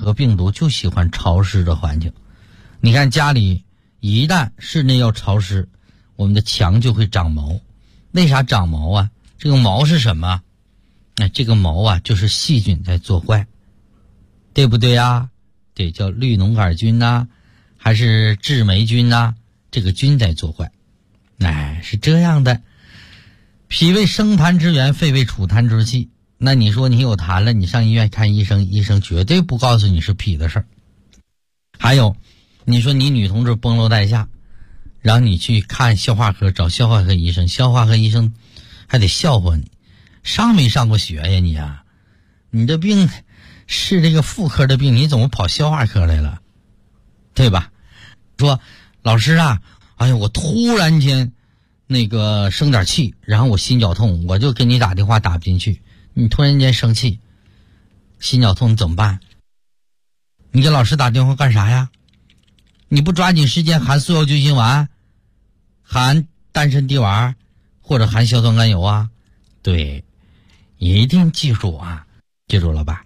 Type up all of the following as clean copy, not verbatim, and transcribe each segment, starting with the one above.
个病毒就喜欢潮湿的环境。你看家里一旦室内要潮湿，我们的墙就会长毛。为啥长毛啊？这个毛是什么？这个毛啊就是细菌在作怪，对不对啊？对，叫绿脓杆菌呐，还是致霉菌呐，这个菌在作怪。是这样的。脾为生痰之源，肺为储痰之器。那你说你有痰了，你上医院看医生，医生绝对不告诉你是脾的事儿。还有你说你女同志崩漏带下，然后你去看消化科，找消化科医生，消化科医生还得笑话你，上没上过学呀你啊？你的病是这个妇科的病，你怎么跑消化科来了？对吧？说老师啊，哎呀，我突然间生点气，然后我心绞痛，我就给你打电话打不进去。你突然间生气，心绞痛，你怎么办？你给老师打电话干啥呀？你不抓紧时间含速效救心丸，含丹参地丸，或者含硝酸甘油啊？对，一定记住啊，记住了吧？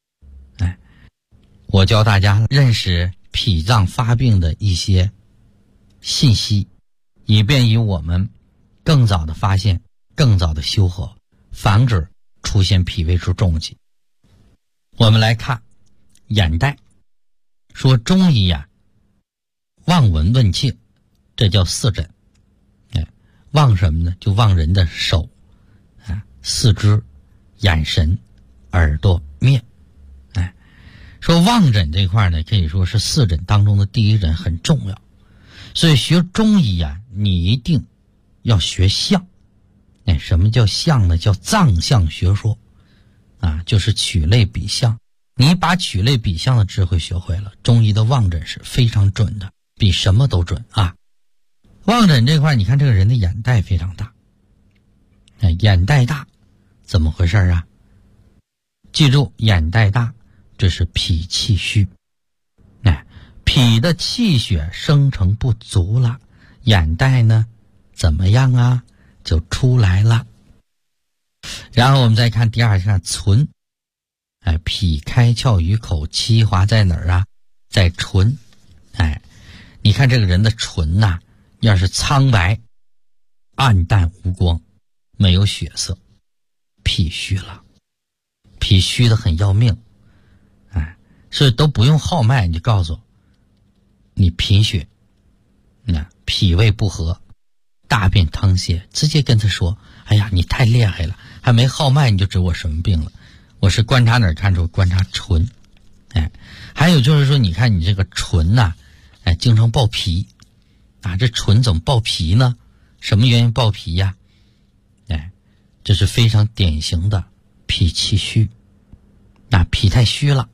我教大家认识脾脏发病的一些信息，以便于我们更早的发现，更早的修和，防止出现脾胃出重疾。我们来看眼袋，说中医啊，望闻问切，这叫四诊。望什么呢？就望人的手四肢、眼神、耳朵、面。说望诊这块呢，可以说是四诊当中的第一诊，很重要。所以学中医啊，你一定要学象。什么叫象呢？叫藏象学说就是取类比象。你把取类比象的智慧学会了，中医的望诊是非常准的，比什么都准啊。望诊这块，你看这个人的眼袋非常大。眼袋大怎么回事啊？记住，眼袋大这是脾气虚。脾的气血生成不足了，眼袋呢怎么样啊？就出来了。然后我们再看第二，看唇。脾开窍于口，气滑在哪儿啊？在唇。你看这个人的唇呐，要是苍白、暗淡无光，没有血色，脾虚了。脾虚的很要命。所以都不用号脉，你就告诉你贫血，脾胃不和，大便溏泻，直接跟他说，哎呀，你太厉害了，还没号脉你就知我什么病了。我是观察哪儿看出？观察唇。还有就是说，你看你这个唇呐，经常爆皮这唇怎么爆皮呢？什么原因爆皮呀？这是非常典型的脾气虚。脾太虚了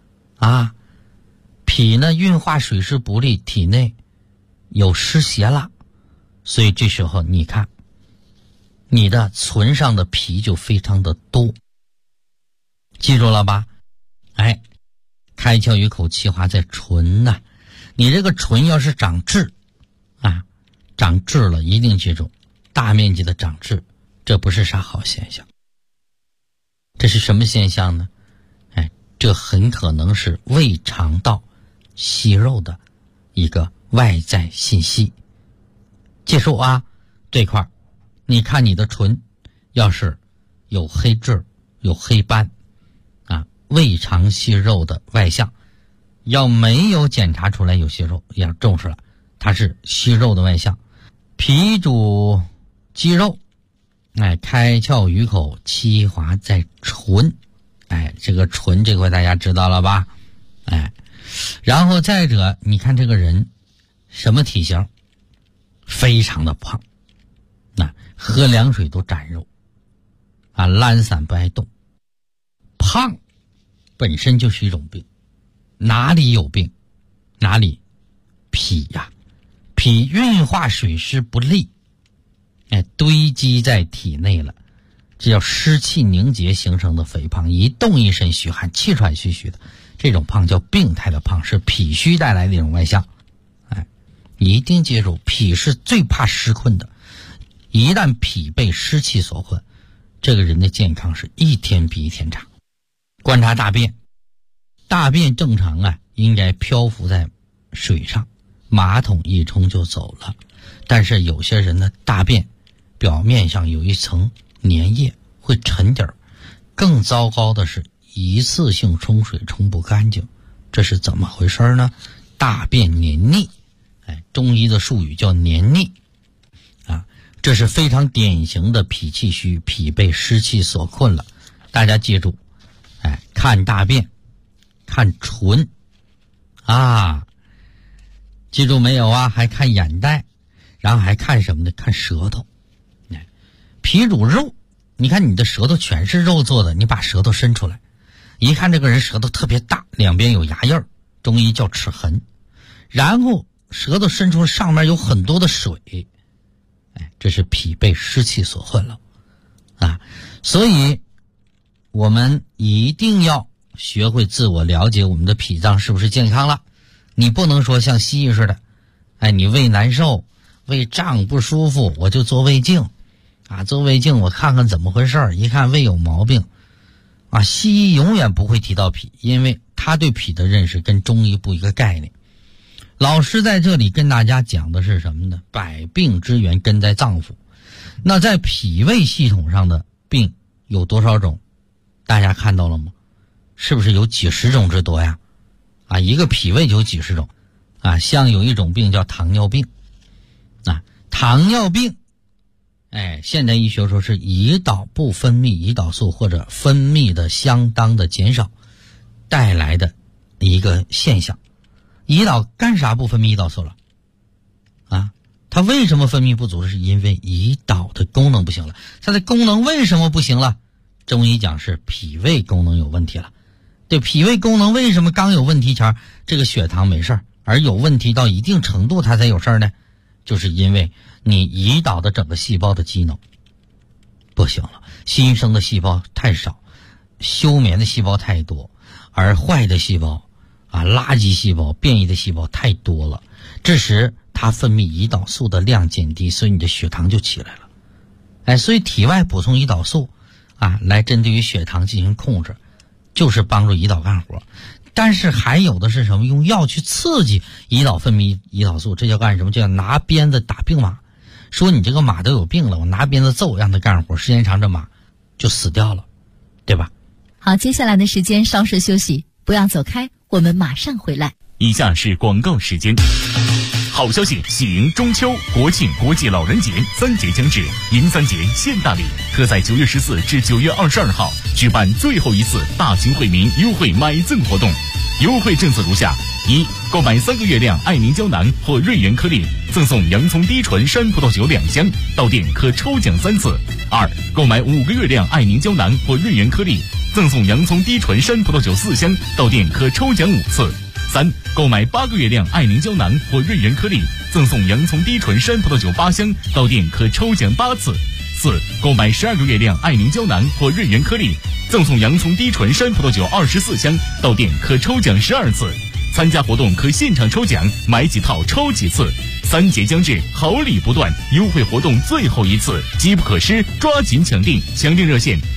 脾呢运化水湿不利，体内有湿邪了，所以这时候你看你的唇上的皮就非常的多。记住了吧？开窍于口，气滑在唇呐。你这个唇要是长痣长痣了，一定记住，大面积的长痣，这不是啥好现象。这是什么现象呢？这很可能是胃肠道息肉的一个外在信息。记住这块你看你的唇要是有黑痣、有黑斑胃肠息肉的外象，要没有检查出来有息肉，要重视了，它是息肉的外象。脾主肌肉，开窍于口，气滑在唇。这个唇这块大家知道了吧？然后再者，你看这个人什么体型？非常的胖，喝凉水都沾肉懒散不爱动。胖本身就是一种病，哪里有病？哪里？脾呀，脾运化水湿不利，堆积在体内了。这叫湿气凝结形成的肥胖，一动一身虚汗，气喘吁吁的，这种胖叫病态的胖，是脾虚带来的一种外象。一定记住，脾是最怕湿困的，一旦脾被湿气所困，这个人的健康是一天比一天差。观察大便， 大便正常啊，应该漂浮在水上，马桶一冲就走了。但是有些人的大便表面上有一层粘液，会沉底儿。更糟糕的是一次性冲水冲不干净，这是怎么回事呢？大便黏腻，中医的术语叫黏腻啊，这是非常典型的脾气虚，脾被湿气所困了。大家记住，看大便看唇啊，记住没有啊？还看眼袋，然后还看什么呢？看舌头。脾主肉，你看你的舌头全是肉做的，你把舌头伸出来，一看这个人舌头特别大，两边有牙印儿，中医叫齿痕。然后舌头伸出来，上面有很多的水，这是脾被湿气所困了啊。所以我们一定要学会自我了解我们的脾脏是不是健康了。你不能说像西医似的，你胃难受，胃胀不舒服，我就做胃镜啊，做胃镜我看看怎么回事，一看胃有毛病啊。西医永远不会提到脾，因为他对脾的认识跟中医不一个概念。老师在这里跟大家讲的是什么呢？百病之源根在脏腑。那在脾胃系统上的病有多少种？大家看到了吗？是不是有几十种之多呀？啊，一个脾胃就有几十种啊。像有一种病叫糖尿病啊，糖尿病现代医学说是胰岛不分泌胰岛素或者分泌的相当的减少带来的一个现象。胰岛干啥不分泌胰岛素了啊？它为什么分泌不足？是因为胰岛的功能不行了。它的功能为什么不行了？中医讲是脾胃功能有问题了。对，脾胃功能为什么刚有问题前这个血糖没事，而有问题到一定程度它才有事呢？就是因为你胰岛的整个细胞的机能不行了，新生的细胞太少，休眠的细胞太多，而坏的细胞垃圾细胞变异的细胞太多了，这时它分泌胰岛素的量减低，所以你的血糖就起来了。所以体外补充胰岛素来针对于血糖进行控制，就是帮助胰岛干活。但是还有的是什么？用药去刺激胰岛分泌胰岛素，这叫干什么？叫拿鞭子打病马。说你这个马都有病了，我拿鞭子揍让它干活，时间长这马就死掉了，对吧？ 好，接下来的时间稍事休息，不要走开，我们马上回来。 以下是广告时间。好消息，喜迎中秋、国庆、国际老人节3节将至，迎3节献大礼，特在9月14至9月22号举办最后一次大型惠民优惠买赠活动。优惠政策如下：一、购买3个月亮爱凝胶囊或瑞元颗粒，赠送洋葱低醇山葡萄酒2箱，到店可抽奖3次；二、购买5个月亮爱凝胶囊或瑞元颗粒，赠送洋葱低醇山葡萄酒4箱，到店可抽奖5次；三、购买8个月亮爱凝胶囊或瑞元颗粒，赠送洋葱低醇山葡萄酒8箱，到店可抽奖8次；四、购买12个月亮爱凝胶囊或瑞元颗粒，赠送洋葱低醇山葡萄酒24箱，到店可抽奖12次。参加活动可现场抽奖，买几套抽几次。3节将至，好礼不断，优惠活动最后一次，机不可失，抓紧抢订！抢订热线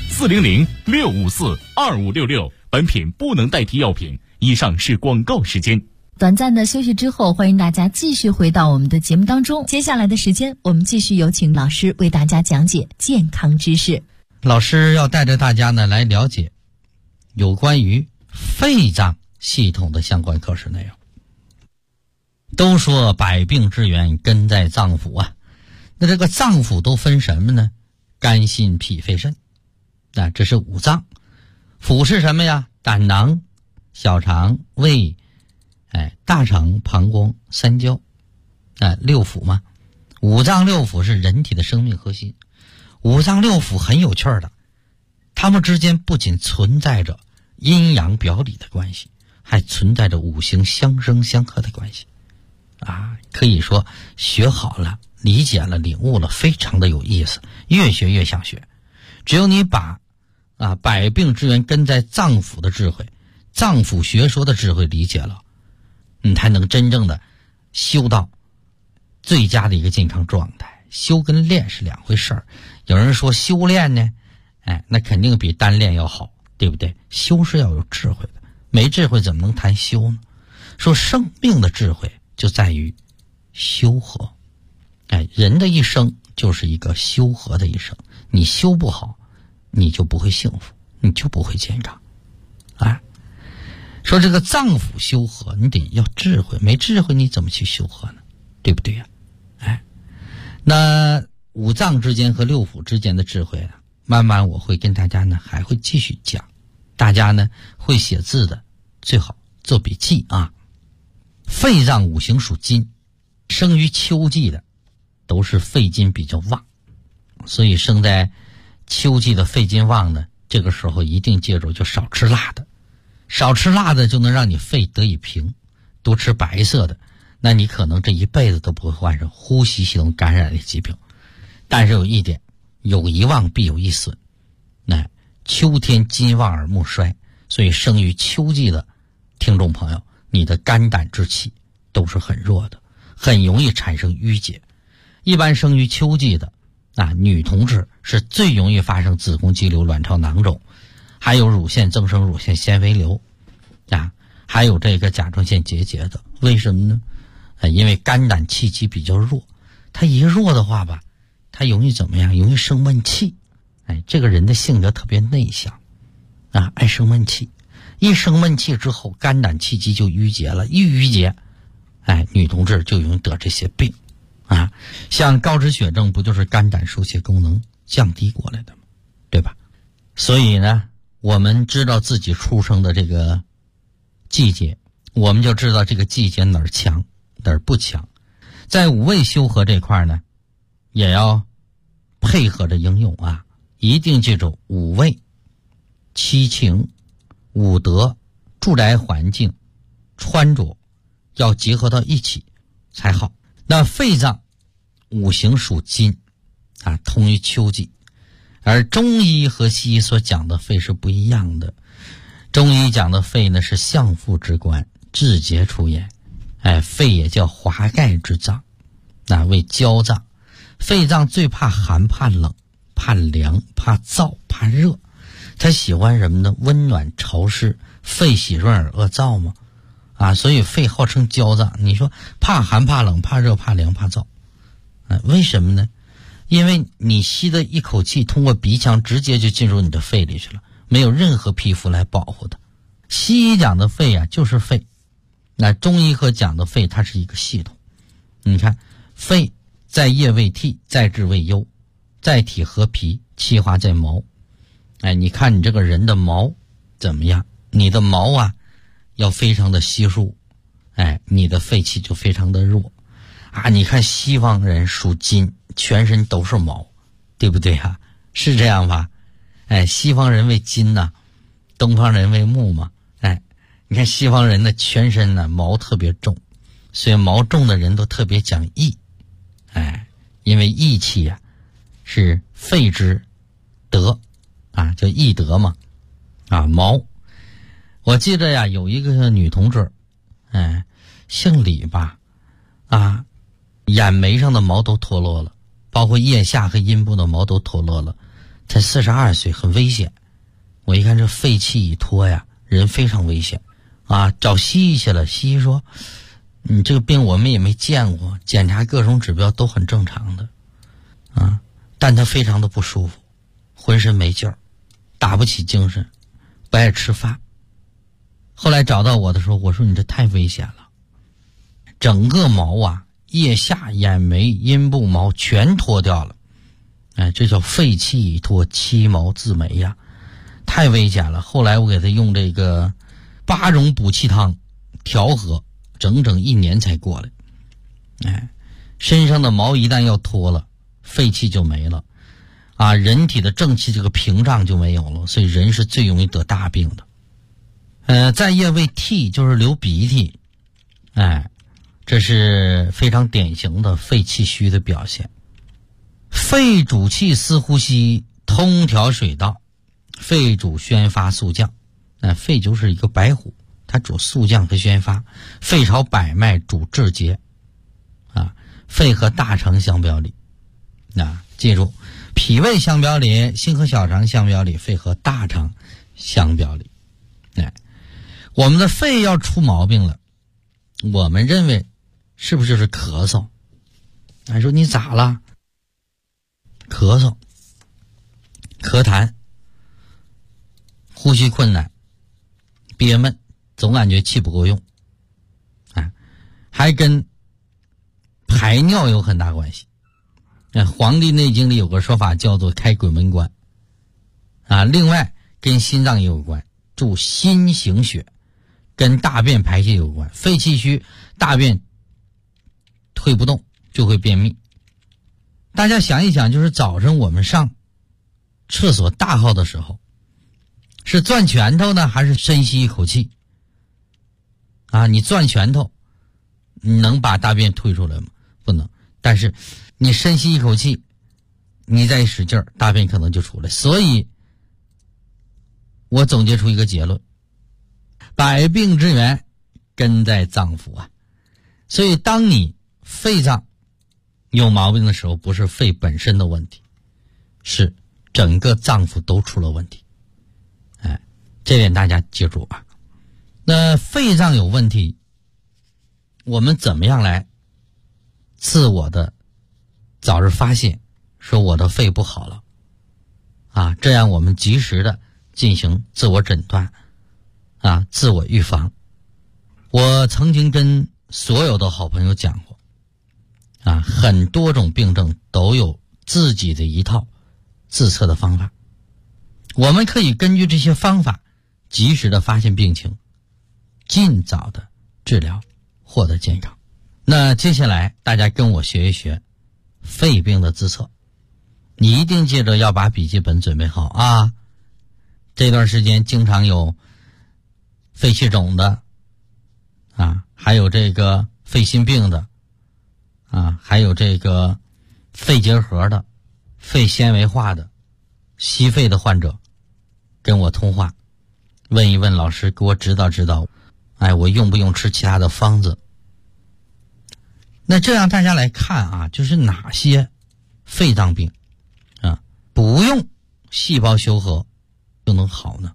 400-654-2566。本品不能代替药品。以上是广告时间。 短暂的休息之后，欢迎大家继续回到我们的节目当中。接下来的时间，我们继续有请老师为大家讲解健康知识。 老师要带着大家呢来了解有关于肺脏系统的相关课时内容。都说百病之源根在脏腑啊，那这个脏腑都分什么呢？肝、心、脾、肺、肾，这是五脏。腑是什么呀？胆囊、小肠、胃、大肠、膀胱、三焦，六腑嘛。五脏六腑是人体的生命核心。五脏六腑很有趣的，它们之间不仅存在着阴阳表里的关系，还存在着五行相生相克的关系可以说学好了、理解了、领悟了，非常的有意思，越学越想学。只有你把百病之源根在脏腑的智慧、脏腑学说的智慧理解了，你才能真正的修到最佳的一个健康状态。修跟练是两回事儿。有人说修炼呢，那肯定比单练要好，对不对？修是要有智慧的， 没智慧怎么能谈修呢？说生命的智慧就在于修和。人的一生就是一个修和的一生，你修不好，你就不会幸福，你就不会健康。说这个脏腑修和，你得要智慧，没智慧你怎么去修和呢？对不对呀？那五脏之间和六腑之间的智慧呢，慢慢我会跟大家呢还会继续讲。大家呢会写字的最好做笔记啊。肺脏五行属金，生于秋季的都是肺金比较旺，所以生在秋季的肺金旺呢，这个时候一定记住就少吃辣的，少吃辣的就能让你肺得以平，多吃白色的，那你可能这一辈子都不会患上呼吸系统感染的疾病。但是有一点，有一旺必有一损，秋天金旺而木衰，所以生于秋季的听众朋友，你的肝胆之气都是很弱的，很容易产生淤结。一般生于秋季的女同志是最容易发生子宫肌瘤、卵巢囊肿，还有乳腺增生、乳腺纤维瘤还有这个甲状腺结节的。为什么呢？因为肝胆气机比较弱，它一弱的话吧，它容易怎么样？容易生闷气。这个人的性格特别内向爱生闷气，一生闷气之后，肝胆气机就淤结了，一淤结女同志就容易得这些病像高脂血症不就是肝胆疏泄功能降低过来的吗？对吧？所以呢，我们知道自己出生的这个季节，我们就知道这个季节哪儿强哪儿不强。在五味修和这块呢，也要配合着应用一定记住五味、七情、五德、住宅环境、穿着要结合到一起才好。那肺脏五行属金通于秋季，而中医和西医所讲的肺是不一样的。中医讲的肺呢是相父之官，志节出焉。肺也叫华盖之脏，为焦脏。肺脏最怕寒怕冷怕凉怕燥怕热，它喜欢什么呢？温暖潮湿，肺喜润而恶燥嘛所以肺号称焦脏。你说怕寒怕冷怕热怕凉怕燥为什么呢？因为你吸的一口气通过鼻腔直接就进入你的肺里去了，没有任何皮肤来保护它。西医讲的肺就是肺，那中医和讲的肺它是一个系统。你看肺在液为涕，在志为忧，在体合皮，气化在毛。你看你这个人的毛怎么样？你的毛要非常的稀疏，你的肺气就非常的弱你看西方人属金，全身都是毛，对不对是这样吧？西方人为金东方人为木嘛。你看西方人的全身毛特别重，所以毛重的人都特别讲义。因为义气是肺之德叫义德嘛。毛，我记得有一个女同志姓李吧眼眉上的毛都脱落了，包括腋下和阴部的毛都脱落了，才42岁，很危险。我一看这肺气一脱人非常危险找西医去了。西医说你这个病我们也没见过，检查各种指标都很正常的但他非常的不舒服，浑身没劲儿，打不起精神，不爱吃饭。后来找到我的时候，我说你这太危险了，整个毛腋下、眼眉、阴部毛全脱掉了。这叫肺气已脱，七毛自没太危险了。后来我给他用这个8种补气汤调和，整整1年才过来。身上的毛一旦要脱了，肺气就没了人体的正气这个屏障就没有了，所以人是最容易得大病的。在液为涕，就是流鼻涕，这是非常典型的肺气虚的表现。肺主气司呼吸，通调水道，肺主宣发肃降。肺就是一个白虎，它主肃降和宣发。肺朝百脉，主志节肺和大肠相表里记住，脾胃相表里，心和小肠相表里，肺和大肠相表里。 我们的肺要出毛病了，我们认为是不是就是咳嗽？还说你咋了？咳嗽、咳痰、呼吸困难、憋闷，总感觉气不够用，还跟排尿有很大关系。《黄帝内经》里有个说法叫做开鬼门关另外跟心脏也有关，主心行血，跟大便排泄有关。肺气虚，大便推不动，就会便秘。大家想一想，就是早上我们上厕所大号的时候，是攥拳头呢，还是深吸一口气你攥拳头，你能把大便推出来吗？不能。但是你深吸一口气，你再使劲儿，大便可能就出来。所以我总结出一个结论，百病之源根在脏腑所以当你肺脏有毛病的时候，不是肺本身的问题，是整个脏腑都出了问题。这点大家记住那肺脏有问题，我们怎么样来自我的早日发现，说我的肺不好了这样我们及时的进行自我诊断自我预防。我曾经跟所有的好朋友讲过很多种病症都有自己的一套自测的方法，我们可以根据这些方法及时的发现病情，尽早的治疗，获得健康。那接下来大家跟我学一学肺病的自测，你一定记着要把笔记本准备好这段时间经常有肺气肿的还有这个肺心病的还有这个肺结核的、肺纤维化的、吸肺的患者跟我通话，问一问老师，给我指导指导我用不用吃其他的方子。那这样大家来看就是哪些肺脏病不用细胞修合就能好呢？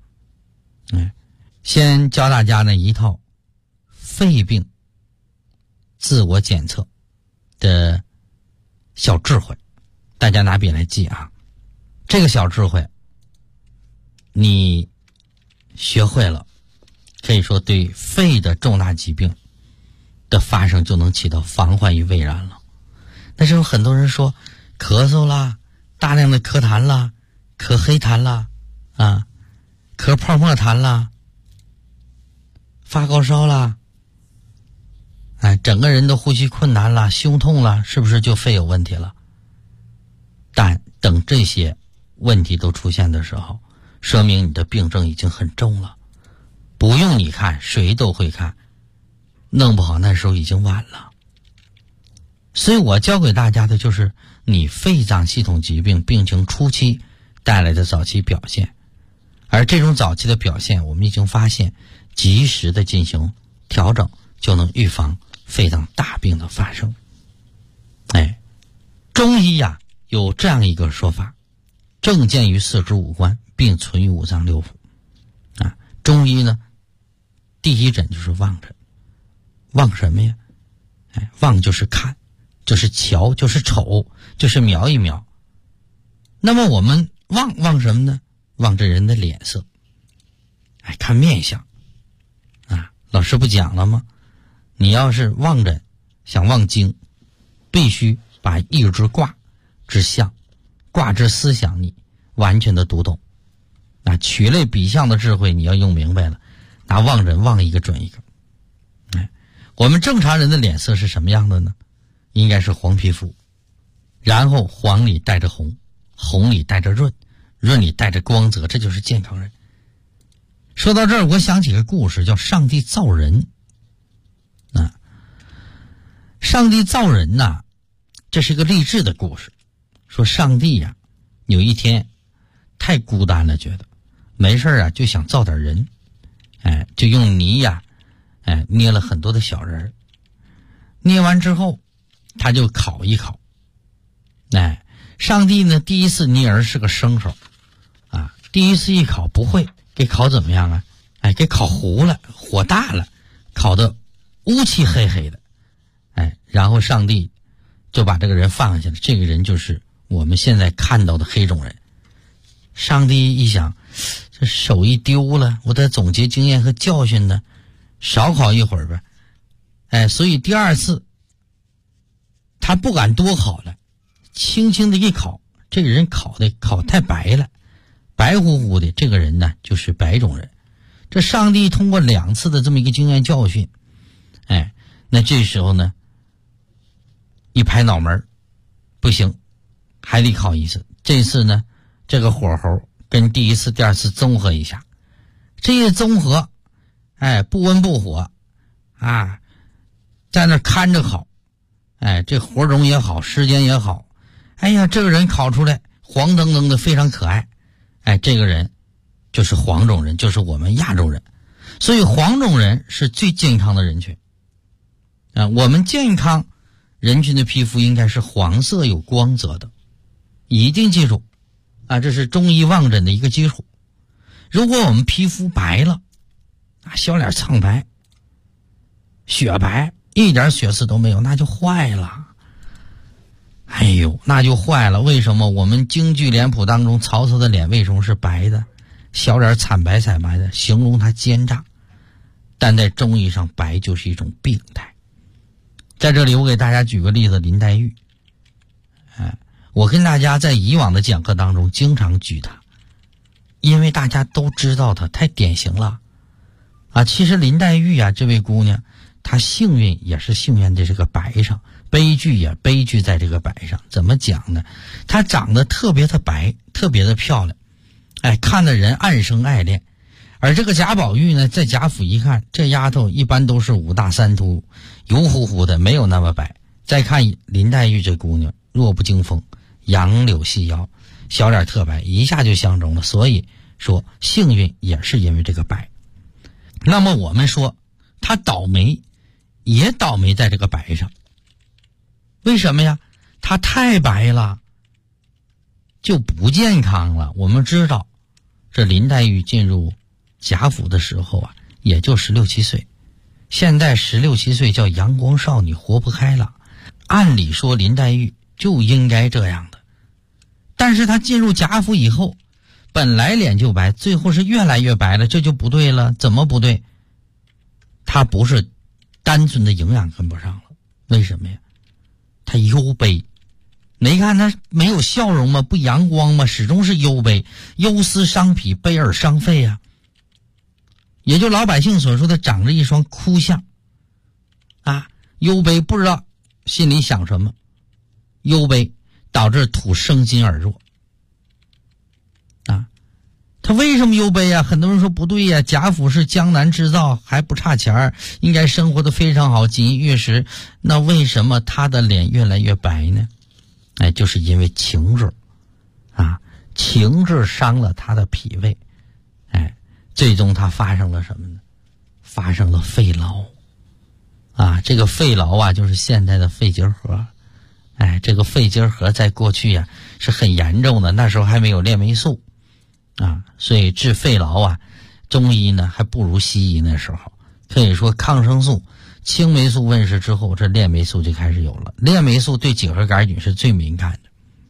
先教大家呢一套肺病自我检测的小智慧，大家拿笔来记这个小智慧你学会了，可以说对肺的重大疾病的发生就能起到防患于未然了。但是有很多人说咳嗽啦，大量的咳痰啦，咳黑痰啦咳泡沫痰啦，发高烧啦整个人都呼吸困难啦，胸痛啦，是不是就肺有问题了？但等这些问题都出现的时候，说明你的病症已经很重了，不用你看，谁都会看，弄不好那时候已经晚了。所以我教给大家的就是你肺脏系统疾病病情初期带来的早期表现，而这种早期的表现我们已经发现，及时的进行调整，就能预防肺脏大病的发生。中医有这样一个说法，症见于四肢五官，并存于五脏六腑中医呢第一诊就是望诊。望什么呀？望就是看，就是瞧，就是瞅，就是瞄一瞄。那么我们望什么呢？望这人的脸色，看面相老师不讲了吗？你要是望诊想望经，必须把一支卦之象、卦之思想你完全的读懂取类比象的智慧你要用明白了，拿望诊望一个准一个。我们正常人的脸色是什么样的呢？应该是黄皮肤，然后黄里带着红，红里带着润，润里带着光泽，这就是健康人。说到这儿，我想起个故事，叫上帝造人上帝造人这是个励志的故事。说上帝有一天太孤单了，觉得没事就想造点人，就用泥捏了很多的小人，捏完之后他就烤一烤。上帝呢第一次捏人是个生手第一次一烤不会，给烤怎么样给烤糊了，火大了，烤得乌漆黑黑的，然后上帝就把这个人放下了。这个人就是我们现在看到的黑种人。上帝一想，这手艺丢了，我得总结经验和教训呢，少烤一会儿吧。所以第二次他不敢多烤了，轻轻的一烤，这个人烤太白了，白乎乎的，这个人呢就是白种人。这上帝通过2次的这么一个经验教训，那这时候呢一拍脑门，不行，还得烤一次。这次呢这个火候跟第一次第二次综合一下，这一综合，不温不火啊，在那看着烤，这火种也好，时间也好，这个人烤出来黄澄澄的，非常可爱。这个人就是黄种人，就是我们亚洲人。所以黄种人是最健康的人群。我们健康人群的皮肤应该是黄色有光泽的，一定记住这是中医望诊的一个基础。如果我们皮肤白了，小脸苍白，雪白，一点血丝都没有，那就坏了。那就坏了。为什么我们京剧脸谱当中曹操的脸为什么是白的，小脸惨白惨白的，形容他奸诈？但在中医上，白就是一种病态。在这里我给大家举个例子，林黛玉。我跟大家在以往的讲课当中经常举她，因为大家都知道她太典型了其实林黛玉这位姑娘，她幸运也是幸运在这个白上，悲剧也悲剧在这个白上。怎么讲呢？她长得特别的白，特别的漂亮，看得人暗生爱恋。而这个贾宝玉呢，在贾府一看，这丫头一般都是5大3粗，油乎乎的，没有那么白。再看林黛玉这姑娘，弱不禁风，杨柳细腰，小脸特白，一下就相中了。所以说幸运也是因为这个白。那么我们说她倒霉，也倒霉在这个白上。为什么呀？她太白了，就不健康了。我们知道这林黛玉进入贾府的时候也就16、17岁，现在16、17岁叫阳光少女，活不开了。按理说林黛玉就应该这样的，但是她进入贾府以后，本来脸就白，最后是越来越白了，这就不对了。怎么不对？她不是单纯的营养跟不上了，为什么呀？她忧悲。没看她没有笑容吗？不阳光吗？始终是忧悲，忧思伤脾，悲而伤肺也就老百姓所说的长着一双哭相忧悲，不知道心里想什么，忧悲导致土生金而弱他为什么忧悲很多人说不对贾府是江南制造，还不差钱，应该生活的非常好，锦衣玉食，那为什么他的脸越来越白呢？就是因为情志情志伤了他的脾胃，最终他发生了什么呢？发生了肺痨这个肺痨就是现在的肺结核。这个肺结核在过去是很严重的，那时候还没有链霉素所以治肺痨中医呢还不如西医。那时候可以说抗生素、青霉素问世之后，这链霉素就开始有了。链霉素对结核杆菌是最敏感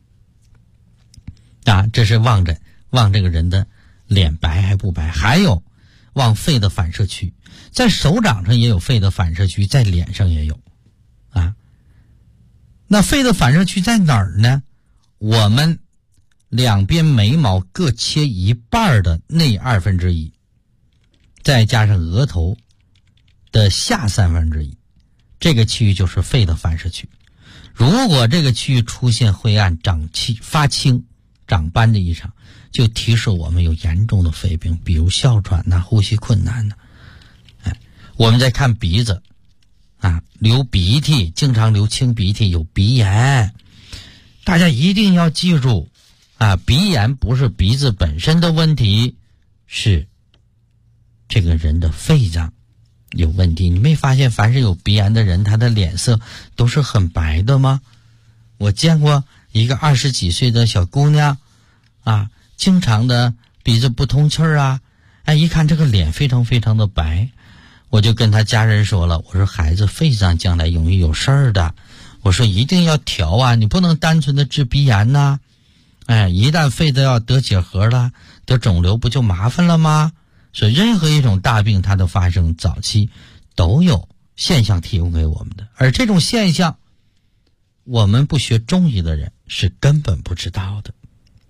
的这是望诊，望这个人的脸白还不白。还有望肺的反射区，在手掌上也有肺的反射区，在脸上也有那肺的反射区在哪儿呢？我们两边眉毛各切一半的内1/2，再加上额头的下1/3，这个区域就是肺的反射区。如果这个区域出现灰暗、长气、发青、长斑的异常，就提示我们有严重的肺病，比如哮喘呼吸困难我们再看鼻子流鼻涕，经常流清鼻涕，有鼻炎。大家一定要记住鼻炎不是鼻子本身的问题，是这个人的肺脏有问题。你没发现凡是有鼻炎的人，他的脸色都是很白的吗？我见过一个20几岁的小姑娘经常的鼻子不通气一看这个脸非常非常的白，我就跟他家人说了，我说孩子肺脏将来容易有事儿的，我说一定要调啊，你不能单纯的治鼻炎呐，一旦肺都要得结核了，得肿瘤不就麻烦了吗？所以任何一种大病它的发生早期都有现象提供给我们的，而这种现象我们不学中医的人是根本不知道的。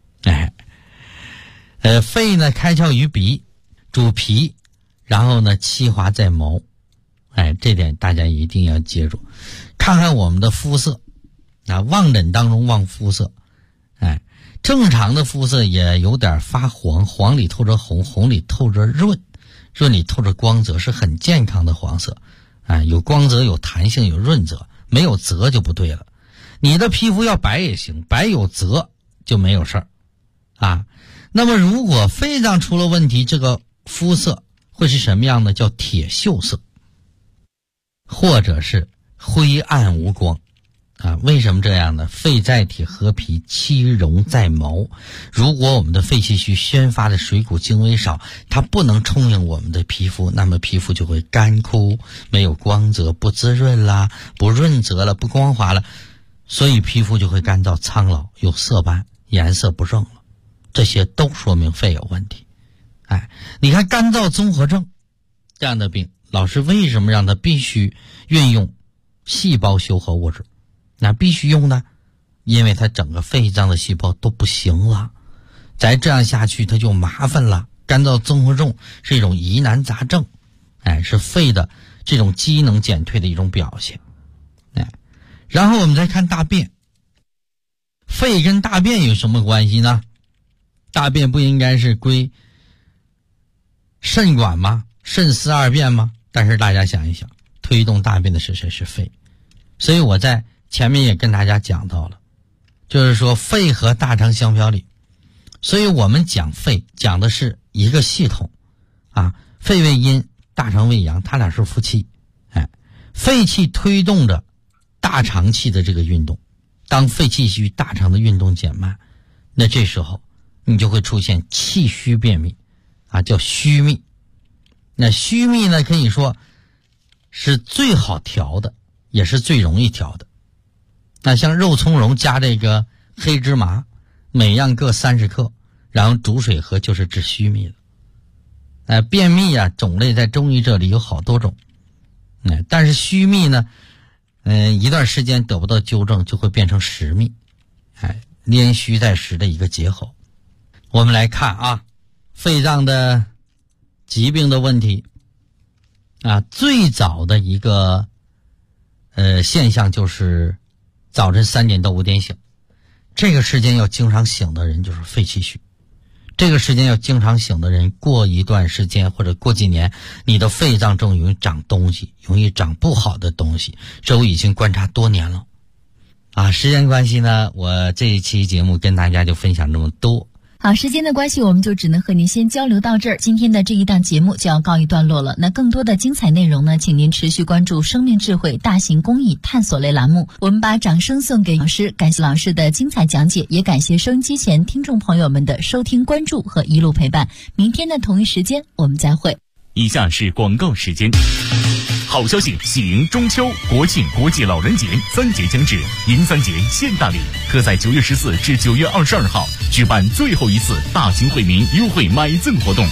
肺呢开窍于鼻，主脾，然后呢气化在毛，这点大家一定要记住。看看我们的肤色，望诊当中望肤色，正常的肤色也有点发黄，黄里透着红，红里透着润，润里透着光泽，是很健康的黄色。有光泽，有弹性，有润泽，没有泽就不对了。你的皮肤要白也行，白有泽就没有事儿那么如果肺脏出了问题，这个肤色会是什么样的？叫铁锈色，或者是灰暗无光为什么这样呢？肺在体合脾，气溶在毛。如果我们的肺气虚宣发的水谷精微少，它不能充盈我们的皮肤，那么皮肤就会干枯，没有光泽，不滋润啦，不润泽了，不光滑了，所以皮肤就会干燥苍老，有色斑，颜色不正了，这些都说明肺有问题。你看干燥综合症这样的病，老师为什么让它必须运用细胞修合物质？那必须用呢，因为它整个肺脏的细胞都不行了，再这样下去它就麻烦了。干燥综合症是一种疑难杂症，是肺的这种机能减退的一种表现。然后我们再看大便，肺跟大便有什么关系呢？大便不应该是归肾管吗？肾司二便吗？但是大家想一想，推动大便的是谁？是肺。所以我在前面也跟大家讲到了，就是说肺和大肠相表里，所以我们讲肺讲的是一个系统肺为阴，大肠为阳，它俩是夫妻。肺气推动着大肠气的这个运动，当肺气虚，大肠的运动减慢，那这时候你就会出现气虚便秘叫虚秘。那虚秘呢，可以说是最好调的，也是最容易调的。那像肉苁蓉加这个黑芝麻，每样各30克，然后煮水喝，就是治虚秘的。便秘种类在中医这里有好多种。但是虚秘呢，一段时间得不到纠正，就会变成实秘。连虚带实的一个结合。我们来看肺脏的疾病的问题最早的一个现象就是早晨3点到5点醒，这个时间要经常醒的人就是肺气虚。这个时间要经常醒的人，过一段时间或者过几年，你的肺脏正容易长东西，容易长不好的东西，这我已经观察多年了时间关系呢，我这一期节目跟大家就分享这么多。 好，时间的关系，我们就只能和您先交流到这儿。今天的这一档节目就要告一段落了。那更多的精彩内容呢，请您持续关注生命智慧大型公益探索类栏目。我们把掌声送给老师，感谢老师的精彩讲解，也感谢收音机前听众朋友们的收听关注和一路陪伴。明天的同一时间我们再会。 以下是广告时间。好消息，喜迎中秋、国庆、国际老人节3节将至，迎3节现大礼，特在9月14至9月22号举办最后一次大型惠民优惠买赠活动。